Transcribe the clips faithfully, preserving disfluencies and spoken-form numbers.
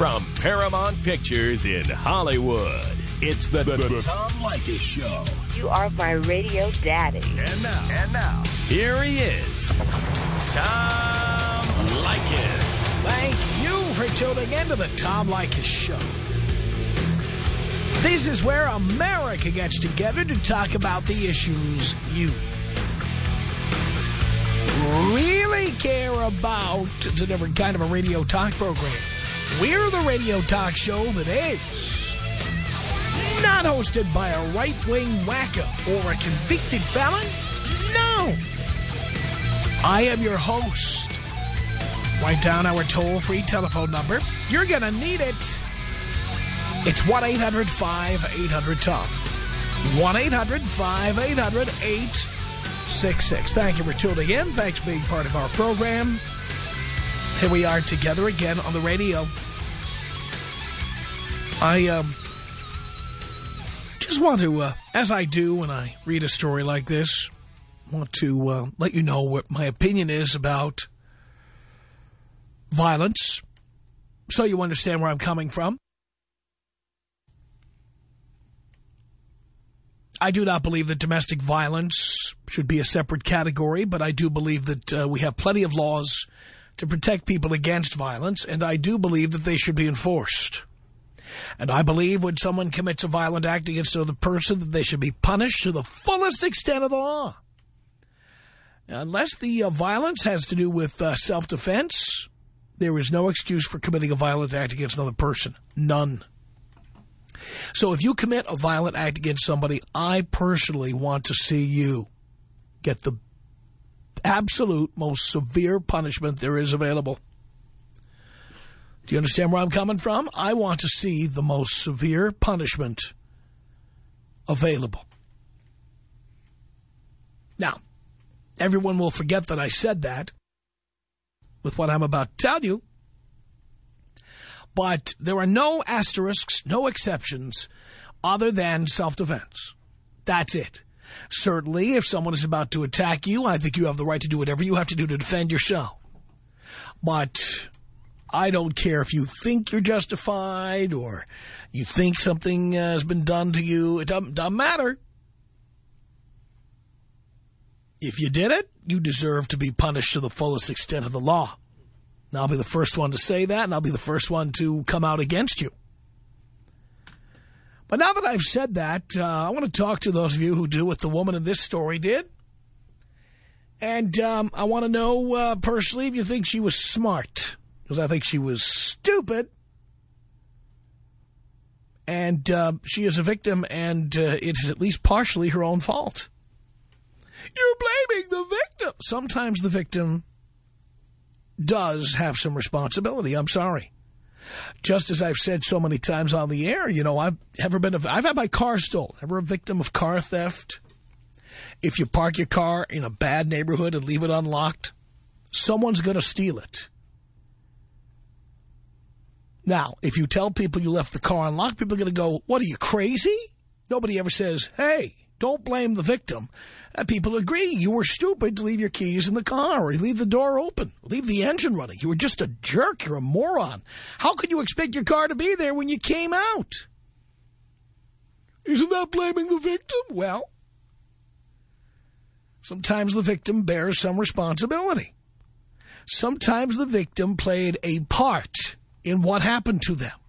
From Paramount Pictures in Hollywood, it's the, the, the Tom Leykis Show. You are my radio daddy. And now, and now, here he is, Tom Leykis. Thank you for tuning in to the Tom Leykis Show. This is where America gets together to talk about the issues you really care about. It's a different kind of a radio talk program. We're the radio talk show that is not hosted by a right-wing wacko or a convicted felon. No. I am your host. Write down our toll-free telephone number. You're going to need it. It's one eight hundred five eight hundred Tom. one eight hundred five eight hundred eight six six. Thank you for tuning in. Thanks for being part of our program. Here we are together again on the radio. I um, just want to, uh, as I do when I read a story like this, want to uh, let you know what my opinion is about violence, so you understand where I'm coming from. I do not believe that domestic violence should be a separate category, but I do believe that uh, we have plenty of laws to protect people against violence, and I do believe that they should be enforced. And I believe when someone commits a violent act against another person, that they should be punished to the fullest extent of the law. Unless the uh, violence has to do with uh, self-defense, there is no excuse for committing a violent act against another person. None. So if you commit a violent act against somebody, I personally want to see you get the absolute most severe punishment there is available. Do you understand where I'm coming from? I want to see the most severe punishment available. Now, everyone will forget that I said that with what I'm about to tell you. But there are no asterisks, no exceptions, other than self-defense. That's it. Certainly, if someone is about to attack you, I think you have the right to do whatever you have to do to defend yourself. But I don't care if you think you're justified or you think something uh, has been done to you. It doesn't, doesn't matter. If you did it, you deserve to be punished to the fullest extent of the law. And I'll be the first one to say that, and I'll be the first one to come out against you. But now that I've said that, uh, I want to talk to those of you who do what the woman in this story did. And um, I want to know uh, personally if you think she was smart. Because I think she was stupid. And uh, she is a victim, and uh, it is at least partially her own fault. You're blaming the victim. Sometimes the victim does have some responsibility. I'm sorry. Just as I've said so many times on the air, you know, I've ever been, a, I've had my car stolen. Ever a victim of car theft? If you park your car in a bad neighborhood and leave it unlocked, someone's going to steal it. Now, if you tell people you left the car unlocked, people are going to go, what, are you crazy? Nobody ever says, hey, don't blame the victim. Uh, people agree. You were stupid to leave your keys in the car or leave the door open, leave the engine running. You were just a jerk. You're a moron. How could you expect your car to be there when you came out? Isn't that blaming the victim? Well, sometimes the victim bears some responsibility. Sometimes the victim played a part in what happened to them.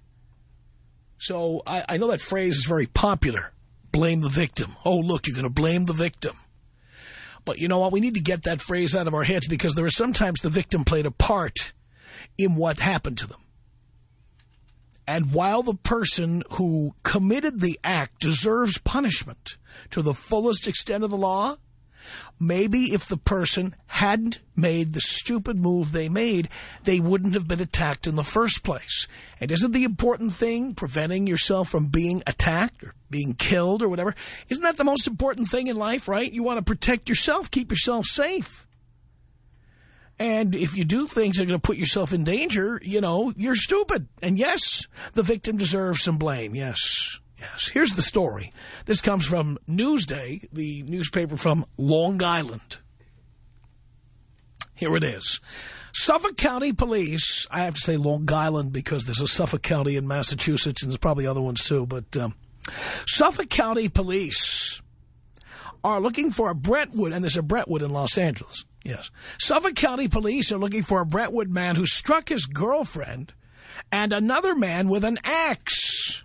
So I, I know that phrase is very popular. Blame the victim. Oh, look, you're going to blame the victim. But you know what? We need to get that phrase out of our heads because there are sometimes the victim played a part in what happened to them. And while the person who committed the act deserves punishment to the fullest extent of the law, maybe if the person hadn't made the stupid move they made, they wouldn't have been attacked in the first place. And isn't the important thing preventing yourself from being attacked or being killed or whatever? Isn't that the most important thing in life, right? You want to protect yourself, keep yourself safe. And if you do things that are going to put yourself in danger, you know, you're stupid. And yes, the victim deserves some blame, yes. Yes, here's the story. This comes from Newsday, the newspaper from Long Island. Here it is. Suffolk County Police, I have to say Long Island because there's a Suffolk County in Massachusetts and there's probably other ones too, but um, Suffolk County Police are looking for a Brentwood, and there's a Brentwood in Los Angeles, yes. Suffolk County Police are looking for a Brentwood man who struck his girlfriend and another man with an axe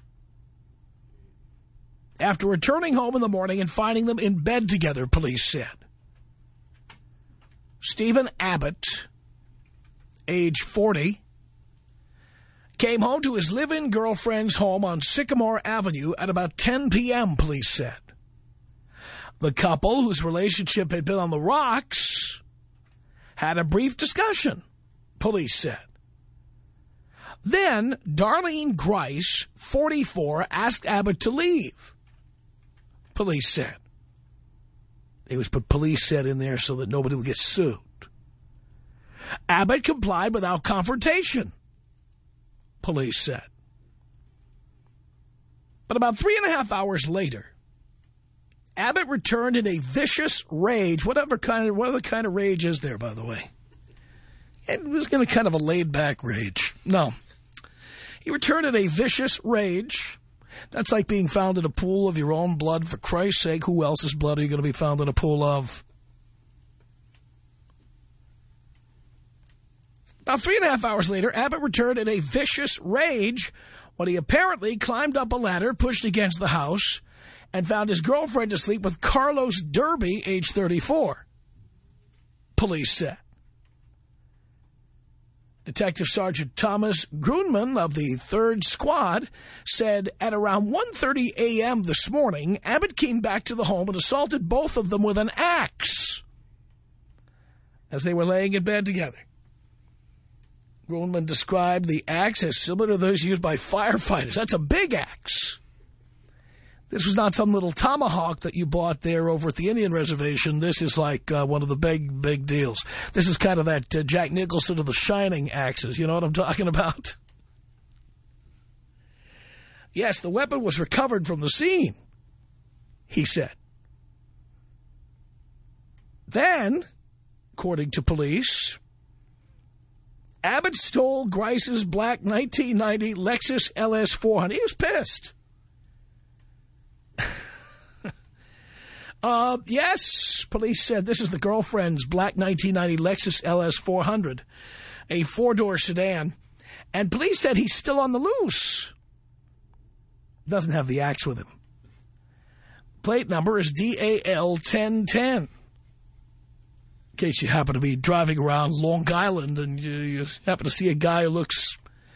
after returning home in the morning and finding them in bed together, police said. Stephen Abbott, age forty, came home to his live-in girlfriend's home on Sycamore Avenue at about ten p m, police said. The couple, whose relationship had been on the rocks, had a brief discussion, police said. Then, Darlene Grice, forty-four, asked Abbott to leave, police said. It was put police said in there so that nobody would get sued. Abbott complied without confrontation, police said. But about three and a half hours later, Abbott returned in a vicious rage. Whatever kind of, what other kind of rage is there, by the way? It was going to kind of a laid-back rage. No. He returned in a vicious rage. That's like being found in a pool of your own blood. For Christ's sake, who else's blood are you going to be found in a pool of? About three and a half hours later, Abbott returned in a vicious rage when he apparently climbed up a ladder, pushed against the house, and found his girlfriend asleep with Carlos Derby, age thirty-four, police said. Detective Sergeant Thomas Grunman of the third Squad said at around one thirty a m this morning, Abbott came back to the home and assaulted both of them with an axe as they were laying in bed together. Grunman described the axe as similar to those used by firefighters. That's a big axe. This was not some little tomahawk that you bought there over at the Indian Reservation. This is like uh, one of the big, big deals. This is kind of that uh, Jack Nicholson of the Shining axes. You know what I'm talking about? Yes, the weapon was recovered from the scene, he said. Then, according to police, Abbott stole Grice's black nineteen ninety Lexus L S four hundred. He was pissed. Uh, yes, police said this is the girlfriend's black nineteen ninety Lexus L S four hundred, a four-door sedan. And police said he's still on the loose. Doesn't have the axe with him. Plate number is D A L ten ten. In case you happen to be driving around Long Island and you, you happen to see a guy who looks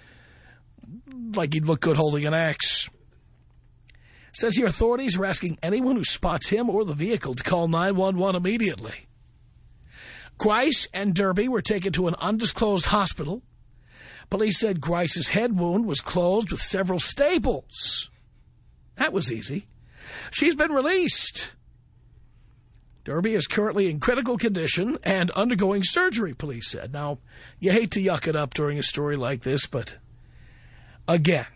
like he'd look good holding an axe. Says here authorities are asking anyone who spots him or the vehicle to call nine one one immediately. Grice and Derby were taken to an undisclosed hospital. Police said Grice's head wound was closed with several staples. That was easy. She's been released. Derby is currently in critical condition and undergoing surgery, police said. Now, you hate to yuck it up during a story like this, but again,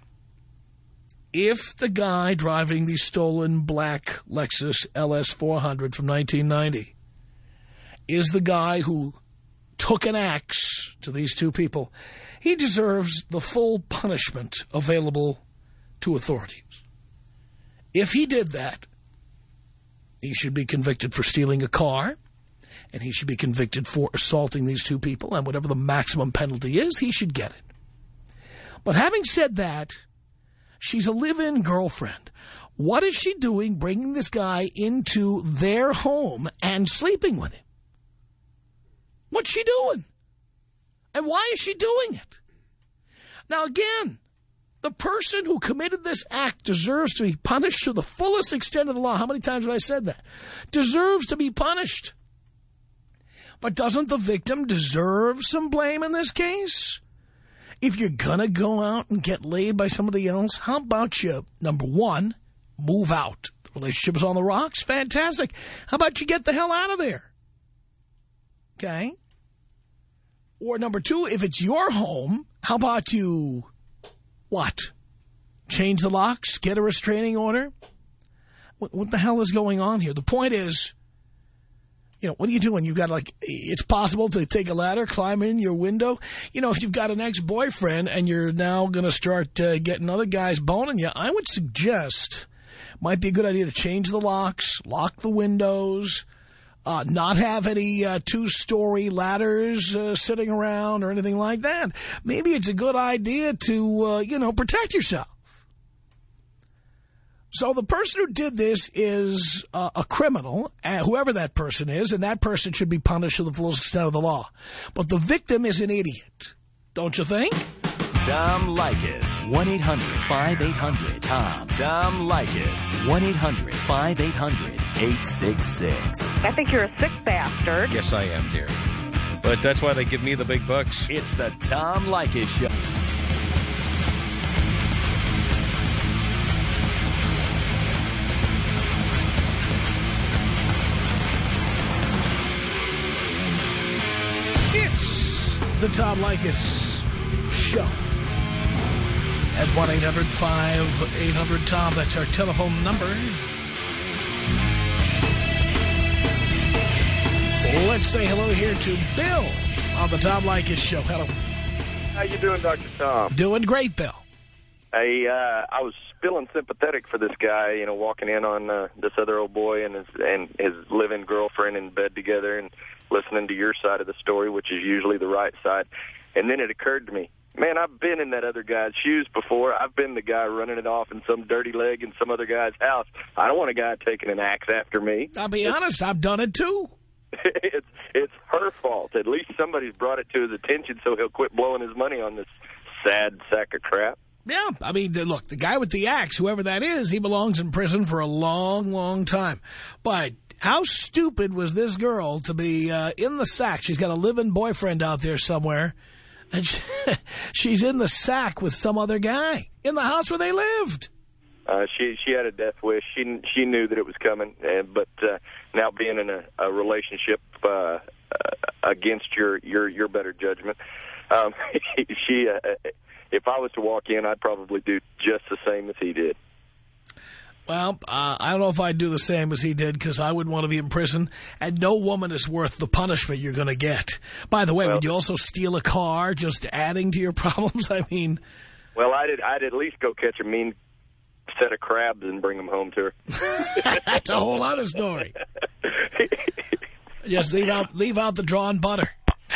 if the guy driving the stolen black Lexus L S four hundred from nineteen ninety is the guy who took an axe to these two people, he deserves the full punishment available to authorities. If he did that, he should be convicted for stealing a car, and he should be convicted for assaulting these two people, and whatever the maximum penalty is, he should get it. But having said that, she's a live-in girlfriend. What is she doing bringing this guy into their home and sleeping with him? What's she doing? And why is she doing it? Now, again, the person who committed this act deserves to be punished to the fullest extent of the law. How many times have I said that? Deserves to be punished. But doesn't the victim deserve some blame in this case? If you're going to go out and get laid by somebody else, how about you, number one, move out? The relationship's on the rocks? Fantastic. How about you get the hell out of there? Okay? Or number two, if it's your home, how about you, what? Change the locks? Get a restraining order? What, what the hell is going on here? The point is, You know, what are you doing? You've got like, it's possible to take a ladder, climb in your window. You know, if you've got an ex-boyfriend and you're now going to start uh, getting other guys boning you, I would suggest might be a good idea to change the locks, lock the windows, uh, not have any uh, two-story ladders uh, sitting around or anything like that. Maybe it's a good idea to, uh, you know, protect yourself. So the person who did this is uh, a criminal, uh, whoever that person is, and that person should be punished to the full extent of the law. But the victim is an idiot, don't you think? Tom Leykis. one eight hundred five eight hundred Tom. Tom Leykis. one eight hundred five eight hundred eight six six. I think you're a sick bastard. Yes, I am, dear. But that's why they give me the big bucks. It's the Tom Leykis Show. It's the Tom Leykis Show. At one eight hundred five eight hundred Tom, that's our telephone number. Let's say hello here to Bill on the Tom Leykis Show. Hello. How you doing, Doctor Tom? Doing great, Bill. I, uh, I was feeling sympathetic for this guy, you know, walking in on uh, this other old boy and his, and his live-in girlfriend in bed together and listening to your side of the story, which is usually the right side. And then it occurred to me, man, I've been in that other guy's shoes before. I've been the guy running it off in some dirty leg in some other guy's house. I don't want a guy taking an axe after me. I'll be it's, honest, I've done it too. It's, it's her fault. At least somebody's brought it to his attention so he'll quit blowing his money on this sad sack of crap. Yeah, I mean, look, the guy with the axe, whoever that is, he belongs in prison for a long, long time. But how stupid was this girl to be uh, in the sack? She's got a live-in boyfriend out there somewhere. And she, she's in the sack with some other guy in the house where they lived. Uh, she she had a death wish. She she knew that it was coming, and but uh, now being in a, a relationship uh, uh, against your your your better judgment, um, she uh, if I was to walk in, I'd probably do just the same as he did. Well, uh, I don't know if I'd do the same as he did because I wouldn't want to be in prison, and no woman is worth the punishment you're going to get. By the way, well, would you also steal a car, just adding to your problems? I mean... Well, I'd, I'd at least go catch a mean set of crabs and bring them home to her. That's a whole other story. Just leave out, leave out the drawn butter.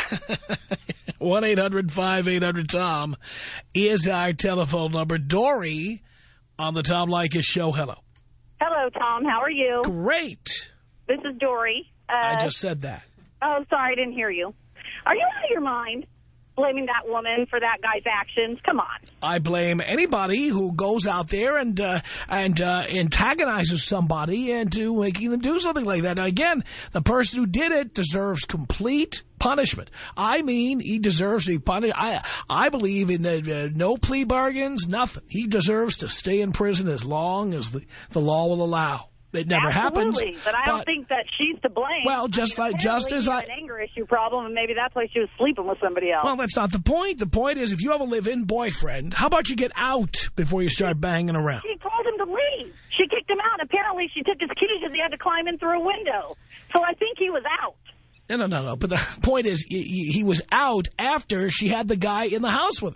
one eight hundred five eight hundred Tom is our telephone number. Dory on the Tom Leykis Show. Hello. Hello, Tom. How are you? Great. This is Dory. Uh, I just said that. Oh, sorry. I didn't hear you. Are you out of your mind blaming that woman for that guy's actions? Come on. I blame anybody who goes out there and uh, and uh, antagonizes somebody into making them do something like that. Now, again, the person who did it deserves complete punishment. I mean, he deserves to be punished. I, I believe in uh, uh, no plea bargains, nothing. He deserves to stay in prison as long as the, the law will allow. It never Absolutely, happens. but I but, don't think that she's to blame. Well, just I mean, like just as I an anger issue problem, and maybe that's why she was sleeping with somebody else. Well, that's not the point. The point is, if you have a live-in boyfriend, how about you get out before you start banging around? She told him to leave. She kicked him out. Apparently, she took his keys because he had to climb in through a window. So I think he was out. No, no, no, no. But the point is, he, he was out after she had the guy in the house with her.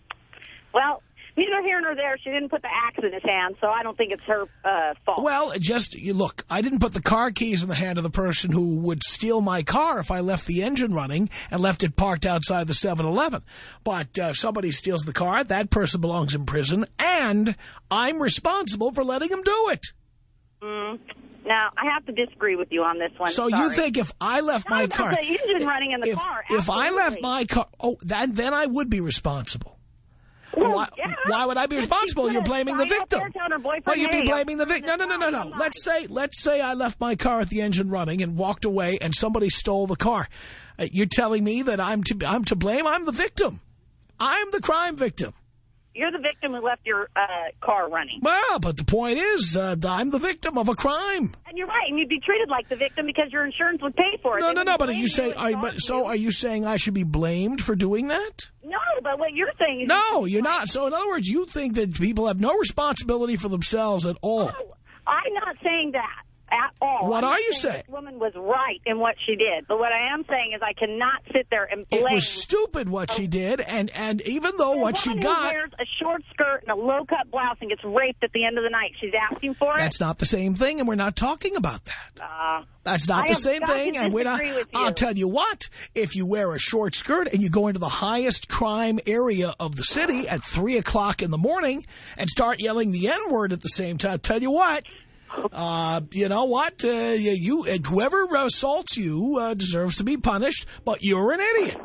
Well, neither here nor there. She didn't put the axe in his hand, so I don't think it's her uh, fault. Well, just, you look, I didn't put the car keys in the hand of the person who would steal my car if I left the engine running and left it parked outside the seven eleven. But uh, if somebody steals the car, that person belongs in prison, and I'm responsible for letting him do it. Mm. Now, I have to disagree with you on this one. So Sorry. you think if I left no, my car... the engine running in the if, car. If I Absolutely. left my car... Oh, that, then I would be responsible. Well, why, yeah. why would I be responsible? You're blaming the victim. Well, you'd be blaming the victim. No, no, no, no, no. Let's say, let's say I left my car at the engine running and walked away, and somebody stole the car. Uh, you're telling me that I'm to I'm to blame? I'm the victim. I'm the crime victim. You're the victim who left your uh, car running. Well, but the point is, uh, I'm the victim of a crime. And you're right, and you'd be treated like the victim because your insurance would pay for it. No, they no, no. But are you saying? Are, but, so you. are you saying I should be blamed for doing that? No, but what you're saying is... No, you're not. So in other words, you think that people have no responsibility for themselves at all. No, I'm not saying that. at all. What I'm are you saying? saying? This woman was right in what she did. But what I am saying is I cannot sit there and blame. It was stupid what she did, and, and even though what she got... wears a short skirt and a low-cut blouse and gets raped at the end of the night, she's asking for it? That's not the same thing, and we're not talking about that. Uh, That's not I the have same got to thing, and we're not... disagree with you. I'll tell you what, if you wear a short skirt and you go into the highest crime area of the city at three o'clock in the morning and start yelling the N-word at the same time, I'll tell you what... Uh, you know what? Uh, you, uh, whoever assaults you uh, deserves to be punished, but you're an idiot.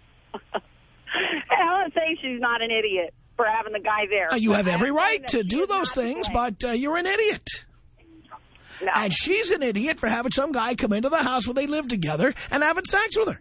I'm not saying she's not an idiot for having the guy there. Uh, you have every I'm right saying to do those things, but uh, you're an idiot. No. And she's an idiot for having some guy come into the house where they live together and having sex with her.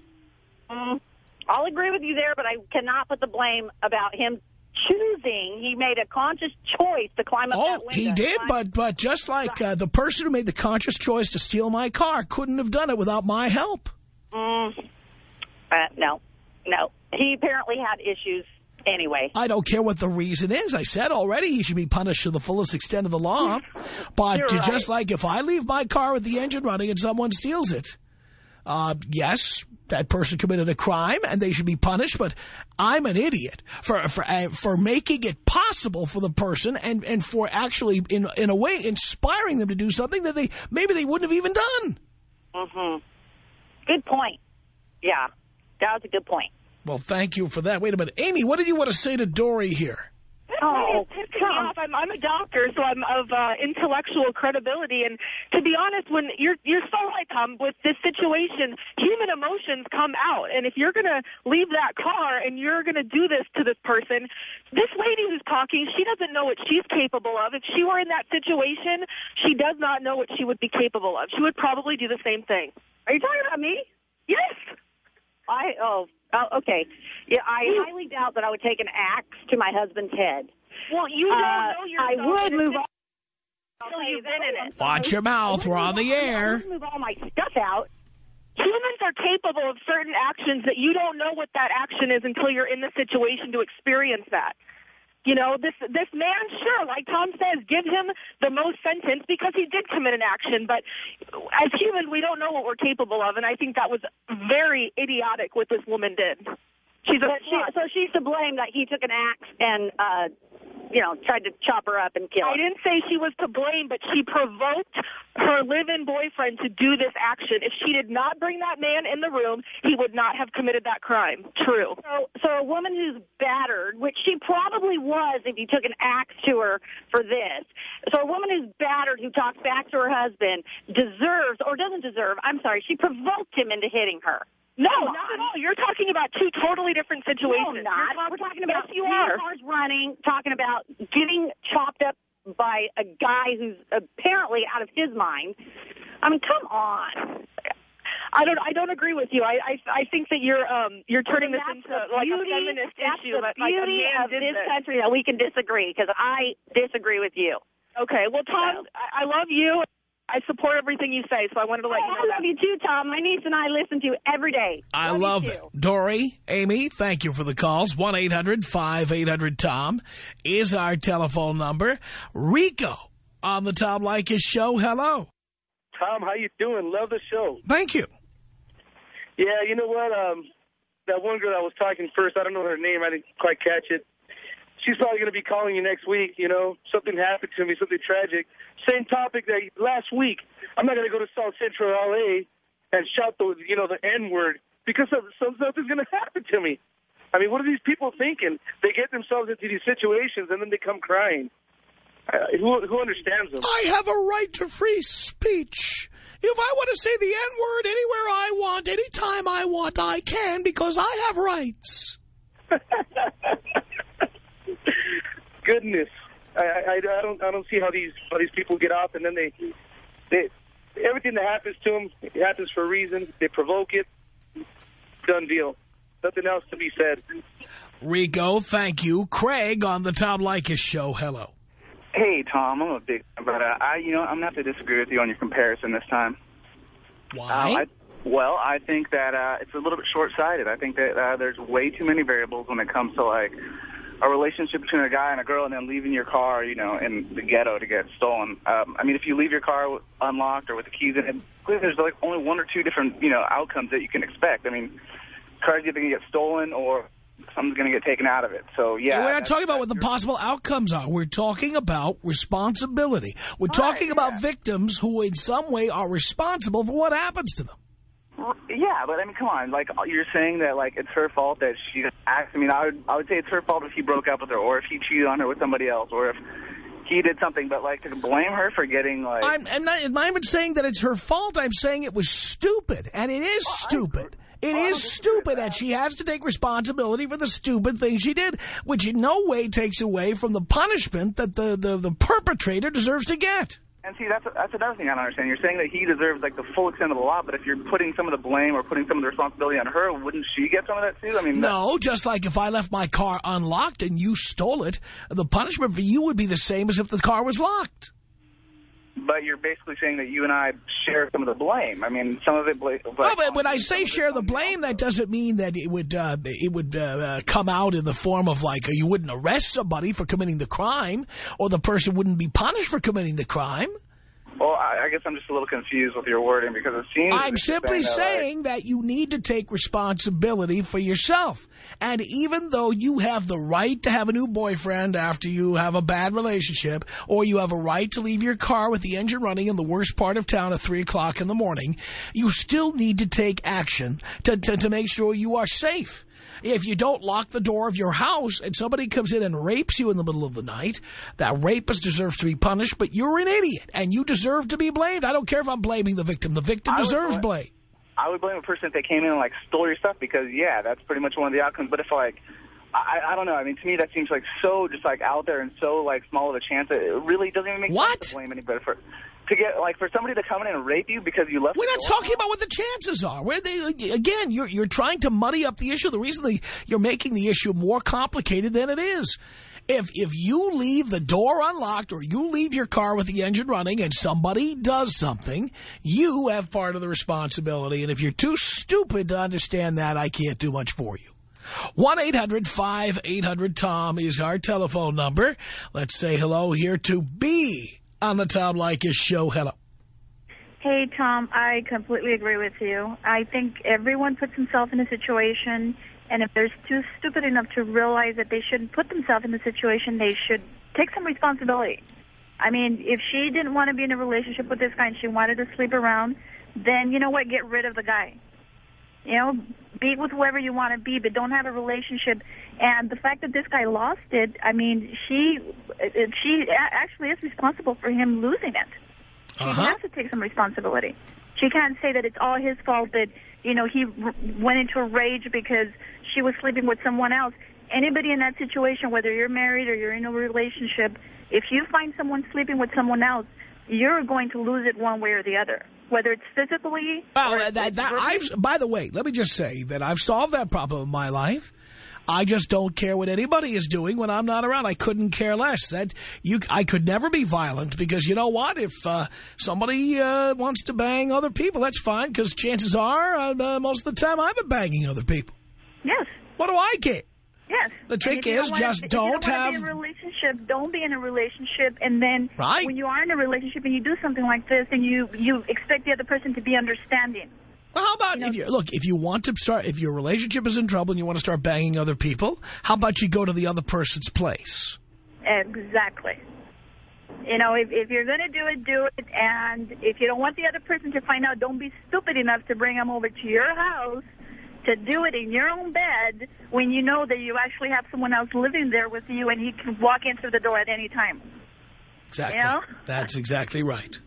Mm, I'll agree with you there, but I cannot put the blame about him choosing. He made a conscious choice to climb up Oh, that window. he did, but but just like uh, the person who made the conscious choice to steal my car couldn't have done it without my help. Mm, uh, no, no. He apparently had issues anyway. I don't care what the reason is. I said already he should be punished to the fullest extent of the law. But You're just right. like if I leave my car with the engine running and someone steals it, uh, yes, that person committed a crime and they should be punished. But I'm an idiot for for uh, for making it possible for the person and and for actually in in a way inspiring them to do something that they maybe they wouldn't have even done. Mm-hmm. Good point. Yeah, that was a good point. Well, thank you for that. Wait a minute, Amy, what did you want to say to Dory here? Oh, Tom, I'm, I'm a doctor, so I'm of uh, intellectual credibility. And to be honest, when you're you're so right, Tom, with this situation, human emotions come out. And if you're going to leave that car and you're going to do this to this person, this lady who's talking, she doesn't know what she's capable of. If she were in that situation, she does not know what she would be capable of. She would probably do the same thing. Are you talking about me? Yes. I oh, oh okay. Yeah, I highly doubt that I would take an axe to my husband's head. Well, you don't Uh, know yourself. I would move on. Until you've been in it. Watch your mouth. We're on the air. I would move all my stuff out. Humans are capable of certain actions that you don't know what that action is until you're in the situation to experience that. You know, this this man, sure, like Tom says, give him the most sentence because he did commit an action. But as humans, we don't know what we're capable of, and I think that was very idiotic what this woman did. She's a But she, so she's to blame that he took an axe and, uh, you know, tried to chop her up and kill her. I didn't say she was to blame, but she provoked her live-in boyfriend to do this action. If she did not bring that man in the room, he would not have committed that crime. True. So, so a woman who's battered, which she probably was if you took an axe to her for this. So a woman who's battered, who talks back to her husband, deserves, or doesn't deserve, I'm sorry, she provoked him into hitting her. No, not at all. You're talking about two totally different situations. No, not. We're talking about yes, you are. cars running, talking about getting chopped up by a guy who's apparently out of his mind. I mean, come on. I don't. I don't agree with you. I. I, I think that you're. Um. You're turning this into like beauty, a feminist that's issue. the Like, like a beauty man of did this this country that we can disagree because I disagree with you. Okay. Well, Tom, So. I, I love you. I support everything you say, so I wanted to let Oh, you know I love that. you too, Tom. My niece and I listen to you every day. I love, love you it. too. Dory, Amy, thank you for the calls. one eight hundred five eight hundred Tom is our telephone number. Rico on the Tom Leykis show. Hello. Tom, how you doing? Love the show. Thank you. Yeah, you know what? Um, that one girl that was talking first, I don't know her name. I didn't quite catch it. She's probably going to be calling you next week, you know. Something happened to me, something tragic. Same topic that last week. I'm not going to go to South Central L A and shout the, you know, the N-word because of, something's going to happen to me. I mean, what are these people thinking? They get themselves into these situations and then they come crying. Uh, who, who understands them? I have a right to free speech. If I want to say the N-word anywhere I want, anytime I want, I can because I have rights. Goodness, I, I, I don't I don't see how these how these people get off, and then they they everything that happens to them it happens for a reason. They provoke it. Done deal. Nothing else to be said. Rico, thank you. Craig on the Tom Leykis show. Hello. Hey Tom, I'm a big but uh, I you know I'm gonna have to disagree with you on your comparison this time. Why? Uh, I, well, I think that uh, it's a little bit short-sighted. I think that uh, there's way too many variables when it comes to like a relationship between a guy and a girl and then leaving your car, you know, in the ghetto to get stolen. Um, I mean, if you leave your car unlocked or with the keys in it, clearly there's like only one or two different, you know, outcomes that you can expect. I mean, cars either going to get stolen or something's going to get taken out of it. So, yeah. We're not talking about what the possible outcomes are. We're talking about responsibility. We're right, talking yeah. about victims who in some way are responsible for what happens to them. Yeah, but I mean, come on. Like, you're saying that, like, it's her fault that she acts. I mean, I would, I would say it's her fault if he broke up with her or if he cheated on her with somebody else or if he did something. But, like, to blame her for getting, like... I'm, I'm not, I'm not even saying that it's her fault. I'm saying it was stupid. And it is well, stupid. It well, is stupid, and she has to take responsibility for the stupid thing she did, which in no way takes away from the punishment that the, the, the perpetrator deserves to get. And see, that's that's another thing I don't understand. You're saying that he deserves, like, the full extent of the law, but if you're putting some of the blame or putting some of the responsibility on her, wouldn't she get some of that, too? I mean, no, just like if I left my car unlocked and you stole it, the punishment for you would be the same as if the car was locked. But you're basically saying that you and I share some of the blame. I mean, some of it... But well, but when I say share the blame, that doesn't mean that it would uh, it would uh, come out in the form of, like, you wouldn't arrest somebody for committing the crime, or the person wouldn't be punished for committing the crime. Well, I, I guess I'm just a little confused with your wording because it seems... I'm simply saying, that, saying like, that you need to take responsibility for yourself. And even though you have the right to have a new boyfriend after you have a bad relationship, or you have a right to leave your car with the engine running in the worst part of town at three o'clock in the morning, you still need to take action to, to, to make sure you are safe. If you don't lock the door of your house and somebody comes in and rapes you in the middle of the night, that rapist deserves to be punished, but you're an idiot, and you deserve to be blamed. I don't care if I'm blaming the victim. The victim deserves blame. I would blame a person if they came in and, like, stole your stuff because, yeah, that's pretty much one of the outcomes. But if, like, I, I don't know. I mean, to me, that seems, like, so just, like, out there and so, like, small of a chance that it really doesn't even make what? sense to blame anybody for to get, like, for somebody to come in and rape you because you left. We're not talking out. about what the chances are. Where they again, you're you're trying to muddy up the issue. The reason they, you're making the issue more complicated than it is. If if you leave the door unlocked or you leave your car with the engine running and somebody does something, you have part of the responsibility. And if you're too stupid to understand that, I can't do much for you. one eight hundred five eight hundred Tom is our telephone number. Let's say hello here to B on the Tom Leykis show. Hello. Hey, Tom, I completely agree with you. I think everyone puts himself in a situation, and if they're too stupid enough to realize that they shouldn't put themselves in the situation, they should take some responsibility. I mean, if she didn't want to be in a relationship with this guy and she wanted to sleep around, then, you know what, get rid of the guy. You know, be with whoever you want to be, but don't have a relationship. And the fact that this guy lost it, I mean, she she actually is responsible for him losing it. She uh-huh. has to take some responsibility. She can't say that it's all his fault that, you know, he went into a rage because she was sleeping with someone else. Anybody in that situation, whether you're married or you're in a relationship, if you find someone sleeping with someone else, you're going to lose it one way or the other. Whether it's physically well, or that, that I've, by the way, let me just say that I've solved that problem in my life. I just don't care what anybody is doing when I'm not around. I couldn't care less. That you, I could never be violent because you know what? If uh, somebody uh, wants to bang other people, that's fine because chances are uh, most of the time I've been banging other people. Yes. What do I care? Yes. The trick is don't just to, don't, don't have... Be in a relationship, don't be in a relationship, and then right. when you are in a relationship and you do something like this, and you, you expect the other person to be understanding. Well, how about, you know, if you look, if you want to start, if your relationship is in trouble and you want to start banging other people, how about you go to the other person's place? Exactly. You know, if, if you're going to do it, do it, and if you don't want the other person to find out, don't be stupid enough to bring them over to your house to do it in your own bed when you know that you actually have someone else living there with you and he can walk in through the door at any time. Exactly. You know? That's exactly right.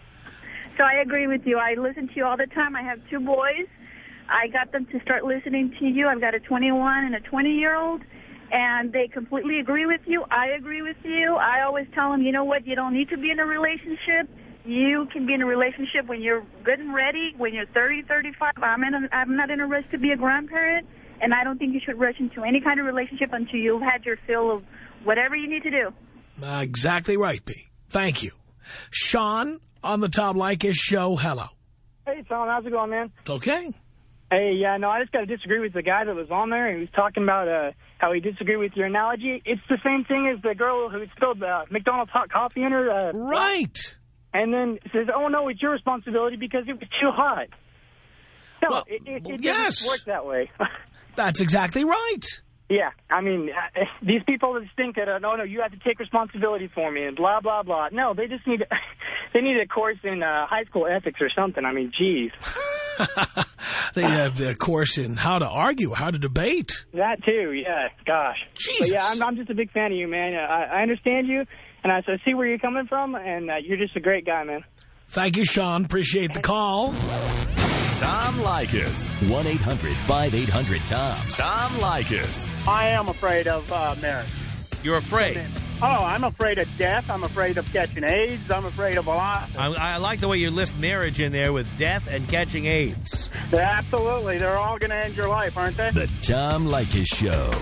So I agree with you. I listen to you all the time. I have two boys. I got them to start listening to you. I've got a twenty-one and a twenty-year-old, and they completely agree with you. I agree with you. I always tell them, you know what, you don't need to be in a relationship. You can be in a relationship when you're good and ready, when you're thirty, thirty-five. I'm, in a, I'm not in a rush to be a grandparent, and I don't think you should rush into any kind of relationship until you've had your fill of whatever you need to do. Uh, exactly right, B. Thank you. Sean on the Tom Leykis show. Hello. Hey, Tom. How's it going, man? Okay. Hey, yeah, no, I just got to disagree with the guy that was on there. He was talking about uh, how he disagreed with your analogy. It's the same thing as the girl who spilled uh, McDonald's hot coffee in her. Uh, right. And then says, oh, no, it's your responsibility because it was too hot. No, well, it, it, it yes. doesn't work that way. That's exactly right. Yeah, I mean, uh, these people that think that, uh, no, no, you have to take responsibility for me and blah, blah, blah. No, they just need they need a course in uh, high school ethics or something. I mean, geez. They have a course in how to argue, how to debate. That too, yeah, gosh. Jesus. But yeah, I'm, I'm just a big fan of you, man. I, I understand you, and I, I see where you're coming from, and uh, you're just a great guy, man. Thank you, Sean. Appreciate the call. Tom Leykis. one eight hundred five eight hundred Tom. Tom Leykis. I am afraid of uh, marriage. You're afraid? Oh, I'm afraid of death. I'm afraid of catching AIDS. I'm afraid of a lot. I, I like the way you list marriage in there with death and catching AIDS. Absolutely. They're all going to end your life, aren't they? The Tom Leykis Show.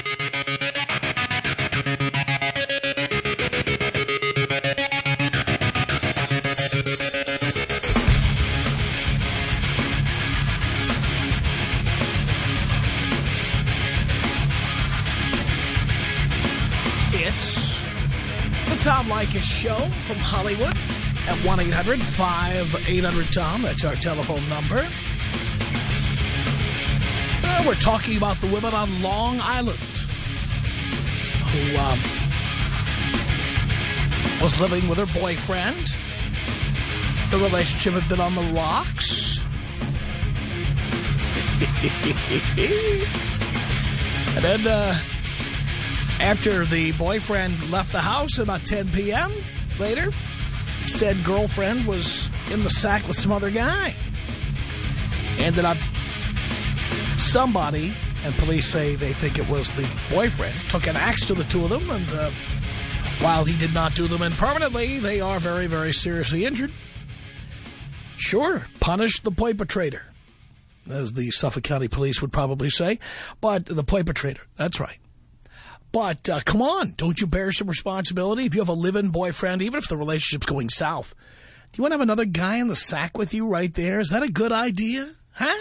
It's the Tom Leykis Show from Hollywood at one eight hundred five eight hundred Tom. That's our telephone number. Uh, we're talking about the women on Long Island who um, was living with her boyfriend. The relationship had been on the rocks. And then uh, after the boyfriend left the house at about ten p m later, said girlfriend was in the sack with some other guy. Ended up somebody, and police say they think it was the boyfriend, took an axe to the two of them, and uh, while he did not do them in permanently, they are very, very seriously injured. Sure, punish the perpetrator, as the Suffolk County Police would probably say, but the perpetrator, that's right. But uh, come on, don't you bear some responsibility? If you have a live-in boyfriend, even if the relationship's going south, do you want to have another guy in the sack with you right there? Is that a good idea? Huh?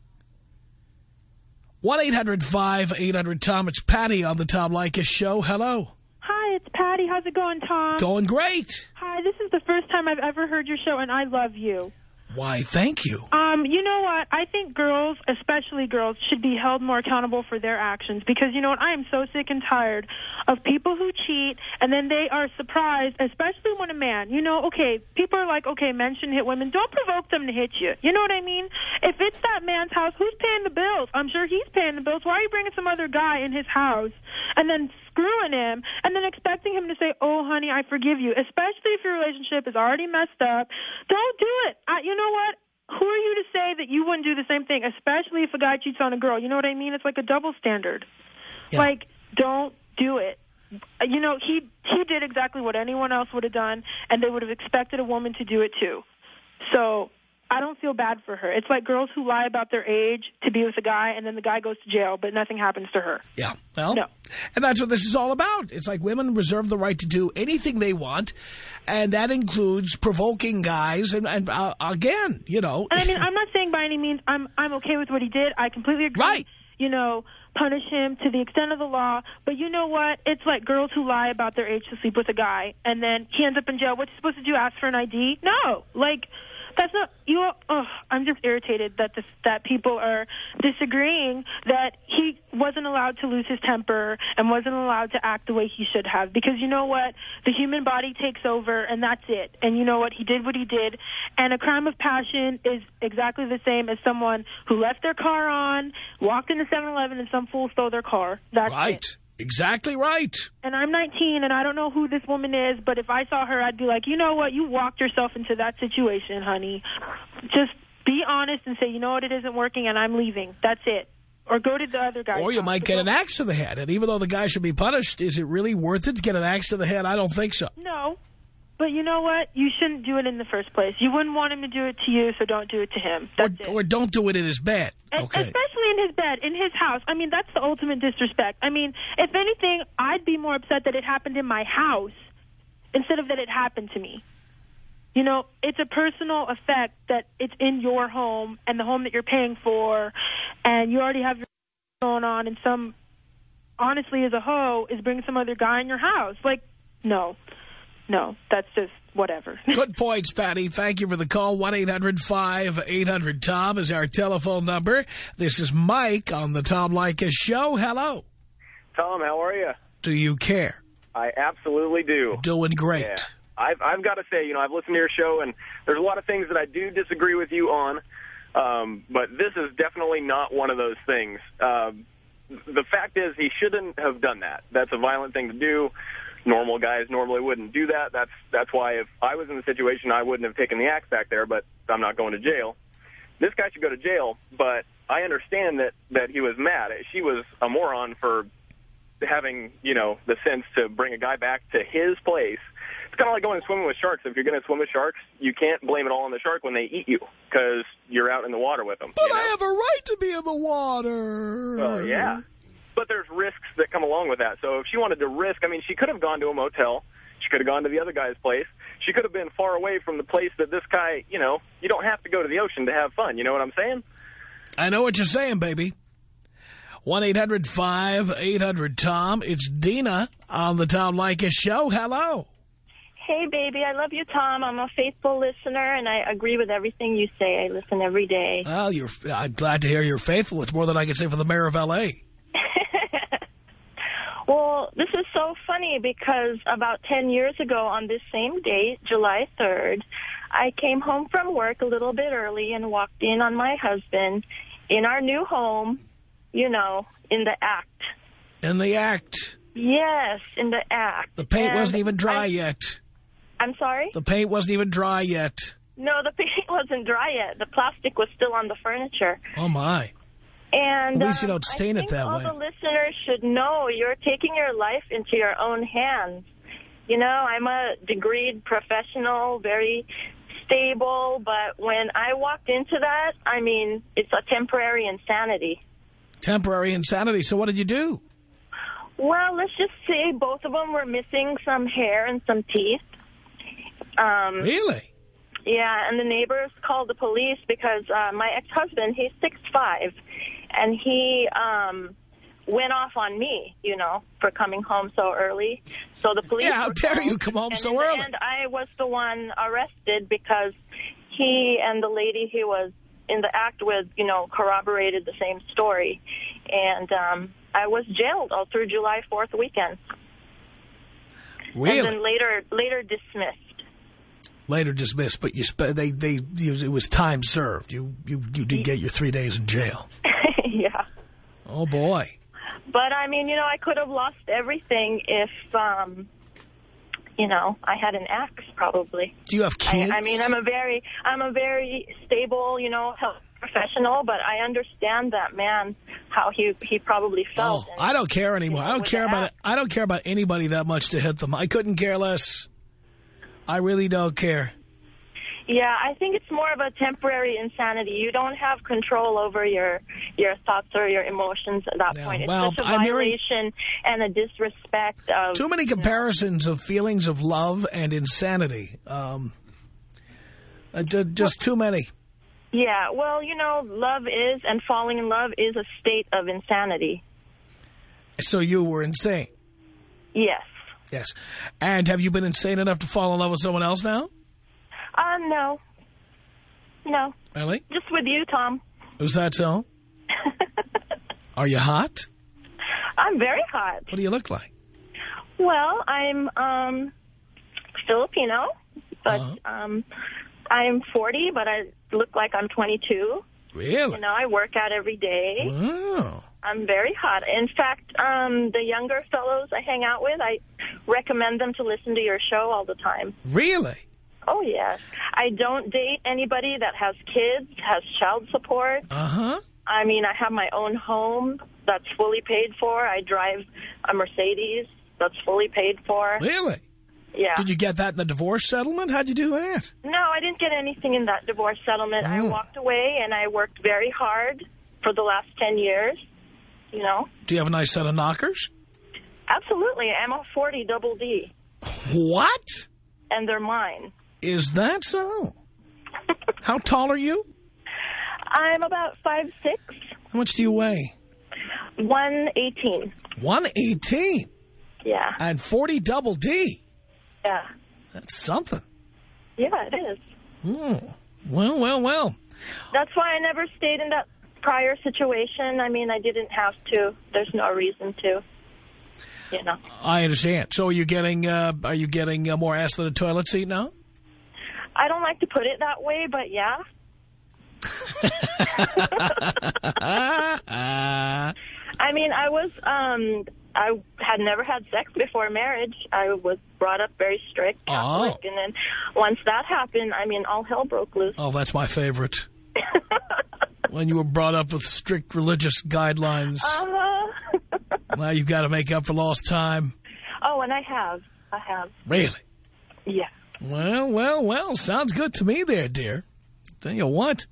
one eight hundred five eight hundred Tom. It's Patty on the Tom Leykis Show. Hello. Hi, it's Patty. How's it going, Tom? Going great. Hi, this is the first time I've ever heard your show, and I love you. Why, thank you. Um, you know what? I think girls, especially girls, should be held more accountable for their actions because, you know what? I am so sick and tired of people who cheat and then they are surprised, especially when a man, you know, okay, people are like, okay, men shouldn't hit women. Don't provoke them to hit you. You know what I mean? If it's that man's house, who's paying the bills? I'm sure he's paying the bills. Why are you bringing some other guy in his house and then screwing him and then expecting him to say, oh, honey, I forgive you, especially if your relationship is already messed up? Don't do it. I, you know what? Who are you to say that you wouldn't do the same thing, especially if a guy cheats on a girl? You know what I mean? It's like a double standard. Yeah. Like, don't do it. You know, he he did exactly what anyone else would have done, and they would have expected a woman to do it too. So I don't feel bad for her. It's like girls who lie about their age to be with a guy, and then the guy goes to jail, but nothing happens to her. Yeah, well, no. And that's what this is all about. It's like women reserve the right to do anything they want, and that includes provoking guys, and, and uh, again, you know. And I mean, I'm not saying by any means I'm, I'm okay with what he did. I completely agree. Right. You know, punish him to the extent of the law. But you know what? It's like girls who lie about their age to sleep with a guy, and then he ends up in jail. What's he supposed to do, ask for an I D? No. Like, that's not, you. Oh, I'm just irritated that this, that people are disagreeing that he wasn't allowed to lose his temper and wasn't allowed to act the way he should have. Because you know what? The human body takes over, and that's it. And you know what? He did what he did. And a crime of passion is exactly the same as someone who left their car on, walked into seven eleven, and some fool stole their car. That's right. It. Exactly right. And I'm nineteen, and I don't know who this woman is, but if I saw her, I'd be like, you know what? You walked yourself into that situation, honey. Just be honest and say, you know what? It isn't working, and I'm leaving. That's it. Or go to the other guy. Or you might get an axe to the head. And even though the guy should be punished, is it really worth it to get an axe to the head? I don't think so. No. But you know what? You shouldn't do it in the first place. You wouldn't want him to do it to you, so don't do it to him. That's or, it. Or don't do it in his bed. Okay. Especially in his bed, in his house. I mean, that's the ultimate disrespect. I mean, if anything, I'd be more upset that it happened in my house instead of that it happened to me. You know, it's a personal effect that it's in your home and the home that you're paying for, and you already have your going on, and some, honestly, as a hoe, is bringing some other guy in your house. Like, no. No, that's just whatever. Good points, Patty. Thank you for the call. one eight hundred five eight hundred Tom is our telephone number. This is Mike on the Tom Leykis Show. Hello. Tom, how are you? Do you care? I absolutely do. Doing great. Yeah. I've, I've got to say, you know, I've listened to your show, and there's a lot of things that I do disagree with you on, um, but this is definitely not one of those things. Uh, the fact is, he shouldn't have done that. That's a violent thing to do. Normal guys normally wouldn't do that. That's that's why if I was in the situation, I wouldn't have taken the axe back there, but I'm not going to jail. This guy should go to jail, but I understand that, that he was mad. She was a moron for having, you know, the sense to bring a guy back to his place. It's kind of like going swimming with sharks. If you're going to swim with sharks, you can't blame it all on the shark when they eat you because you're out in the water with them. But you know? I have a right to be in the water. Well, yeah. But there's risks that come along with that. So if she wanted to risk, I mean, she could have gone to a motel. She could have gone to the other guy's place. She could have been far away from the place that this guy, you know, you don't have to go to the ocean to have fun. You know what I'm saying? I know what you're saying, baby. one eight hundred five eight hundred Tom. It's Dina on the Tom Leykis Show. Hello. Hey, baby. I love you, Tom. I'm a faithful listener, and I agree with everything you say. I listen every day. Well, you're, I'm glad to hear you're faithful. It's more than I can say for the mayor of L A Well, this is so funny because about ten years ago on this same date, July third, I came home from work a little bit early and walked in on my husband in our new home, you know, in the act. In the act. Yes, in the act. The paint and wasn't even dry I, yet. I'm sorry? The paint wasn't even dry yet. No, the paint wasn't dry yet. The plastic was still on the furniture. Oh, my. And at least you um, don't stain I it that all way. All the listeners should know you're taking your life into your own hands. You know, I'm a degreed professional, very stable, but when I walked into that, I mean, it's a temporary insanity. Temporary insanity. So what did you do? Well, let's just say both of them were missing some hair and some teeth. Um, really? Yeah, and the neighbors called the police because uh, my ex-husband, he's six five, and he um, went off on me, you know, for coming home so early. So the police Yeah, how dare called, you come home and so in the early? end, I was the one arrested because he and the lady he was in the act with, you know, corroborated the same story. And um, I was jailed all through July fourth weekend. Really? And then later, later dismissed. Later dismissed, but you sp they they you, it was time served. You you you did get your three days in jail. Yeah. Oh boy. But I mean, you know, I could have lost everything if, um, you know, I had an axe probably. Do you have kids? I, I mean, I'm a very I'm a very stable, you know, health professional, but I understand that man how he he probably felt. Oh, and, I don't care anymore. you know, I don't care about it. I don't care about anybody that much to hit them. I couldn't care less. I really don't care. Yeah, I think it's more of a temporary insanity. You don't have control over your your thoughts or your emotions at that Yeah, point. It's well, just a I'm hearing- violation and a disrespect of... Too many comparisons of feelings of love and insanity. Um, uh, d just too many. Yeah, well, you know, love is, and falling in love is a state of insanity. So you were insane? Yes. Yes. And have you been insane enough to fall in love with someone else now? Uh, no. No. Really? Just with you, Tom. Is that so? Are you hot? I'm very hot. What do you look like? Well, I'm um, Filipino, but Uh-huh. um, I'm forty, but I look like I'm twenty-two. Really? You know, I work out every day. Wow. I'm very hot. In fact, um, the younger fellows I hang out with, I recommend them to listen to your show all the time. Really? Oh, yes. I don't date anybody that has kids, has child support. Uh-huh. I mean, I have my own home that's fully paid for. I drive a Mercedes that's fully paid for. Really? Yeah. Did you get that in the divorce settlement? How'd you do that? No, I didn't get anything in that divorce settlement. I Oh. walked away, and I worked very hard for the last ten years, you know. Do you have a nice set of knockers? Absolutely. I'm a forty double D. What? And they're mine. Is that so? How tall are you? I'm about five six. How much do you weigh? one eighteen. one eighteen? Yeah. And forty double D? Yeah. That's something. Yeah, it is. Hmm. Well, well, well. That's why I never stayed in that prior situation. I mean, I didn't have to. There's no reason to. You know. I understand. So are you getting, uh, are you getting uh, more ass than a toilet seat now? I don't like to put it that way, but yeah. I mean, I was, um, I had never had sex before marriage. I was brought up very strict Catholic, oh. and then once that happened, I mean, all hell broke loose. Oh, that's my favorite. When you were brought up with strict religious guidelines. Uh-huh. Now you've got to make up for lost time. Oh, and I have. I have. Really? Yeah. Well, well, well, sounds good to me there, dear. Tell you what.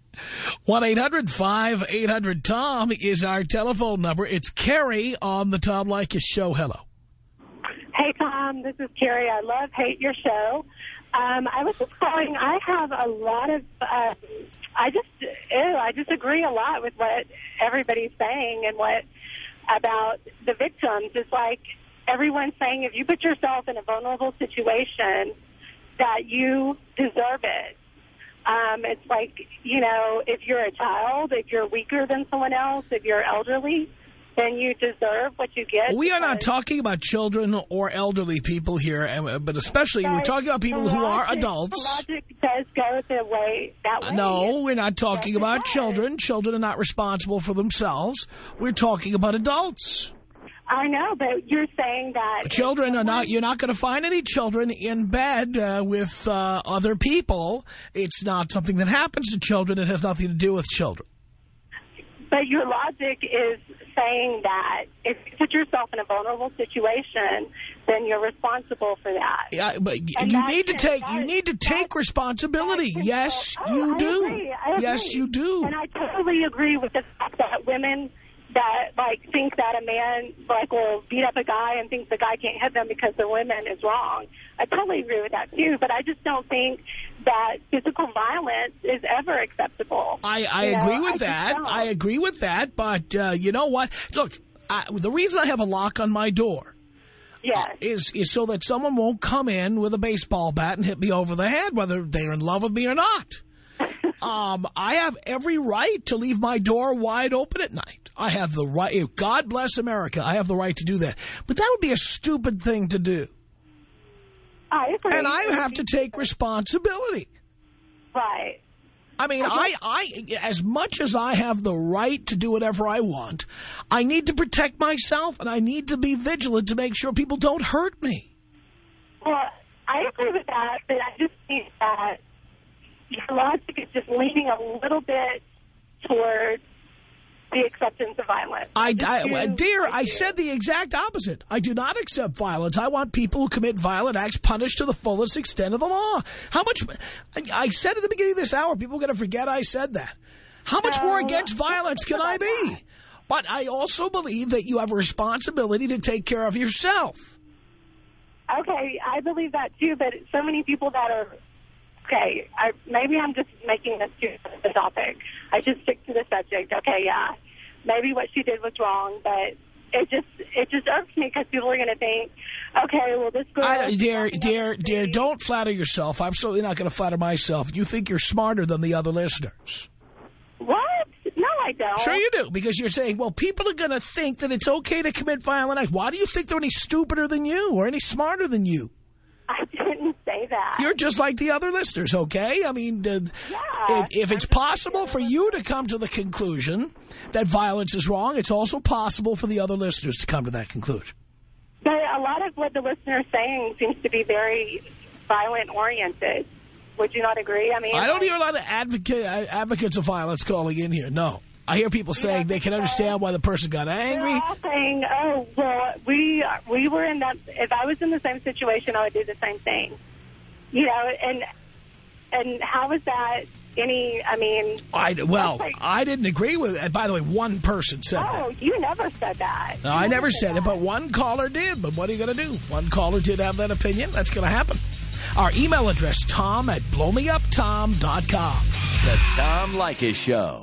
one eight hundred five eight hundred Tom is our telephone number. It's Carrie on the Tom Leykis Show. Hello. Hey, Tom. This is Carrie. I love, hate your show. Um, I was just calling. I have a lot of, uh, I just, ew, I disagree a lot with what everybody's saying and what about the victims. It's like everyone's saying if you put yourself in a vulnerable situation that you deserve it. Um, it's like, you know, if you're a child, if you're weaker than someone else, if you're elderly, then you deserve what you get. We are not talking about children or elderly people here, but especially we're talking about people who are adults. The logic does go the way, that way. No, we're not talking about children. Children are not responsible for themselves. We're talking about adults. I know, but you're saying that... Children are not... You're not going to find any children in bed uh, with uh, other people. It's not something that happens to children. It has nothing to do with children. But your logic is saying that if you put yourself in a vulnerable situation, then you're responsible for that. Yeah, but and you need to take you need to take responsibility. Yes, oh, you I do. Agree. I agree. Yes, you do. And I totally agree with the fact that women that like think that a man like will beat up a guy and thinks the guy can't hit them because the women is wrong. I totally agree with that too, but I just don't think that physical violence is ever acceptable. I, I you agree know? with I that. I agree with that, but uh, you know what? Look, I, the reason I have a lock on my door yes. uh, is is so that someone won't come in with a baseball bat and hit me over the head, whether they're in love with me or not. um, I have every right to leave my door wide open at night. I have the right. God bless America. I have the right to do that. But that would be a stupid thing to do. I agree. And I have to take responsibility. Right. I mean, I, I, as much as I have the right to do whatever I want, I need to protect myself and I need to be vigilant to make sure people don't hurt me. Well, I agree with that, but I just think that your logic is just leaning a little bit towards the acceptance of violence. I, I, I dear, I, I said the exact opposite. I do not accept violence. I want people who commit violent acts punished to the fullest extent of the law. How much, I said at the beginning of this hour, people are going to forget I said that. How much no, more against violence can I be? That. But I also believe that you have a responsibility to take care of yourself. Okay, I believe that too, but so many people that are, okay, I, maybe I'm just making this too the topic. I just stick to the subject. Okay, yeah, maybe what she did was wrong, but it just it just irks me because people are going to think, okay, well, this girl... I, dear, dear, dear, don't flatter yourself. I'm certainly not going to flatter myself. You think you're smarter than the other listeners. What? No, I don't. Sure you do, because you're saying, well, people are going to think that it's okay to commit violent acts. Why do you think they're any stupider than you or any smarter than you? I didn't say that. You're just like the other listeners, okay? I mean, uh, yeah, if, if it's possible for you to come to the conclusion that violence is wrong, it's also possible for the other listeners to come to that conclusion. But a lot of what the listener is saying seems to be very violent-oriented. Would you not agree? I mean, I don't like, hear a lot of advocate, advocates of violence calling in here, no. I hear people saying they can understand why the person got angry. They're all saying, oh, well, we we were in that, if I was in the same situation, I would do the same thing. You know, and and how is that any, I mean... I, well, like, I didn't agree with it. By the way, one person said oh, that. Oh, you never said that. No, I never said, said it, but one caller did. But what are you going to do? One caller did have that opinion. That's going to happen. Our email address, tom at blow me up tom dot com. The Tom Leykis Show.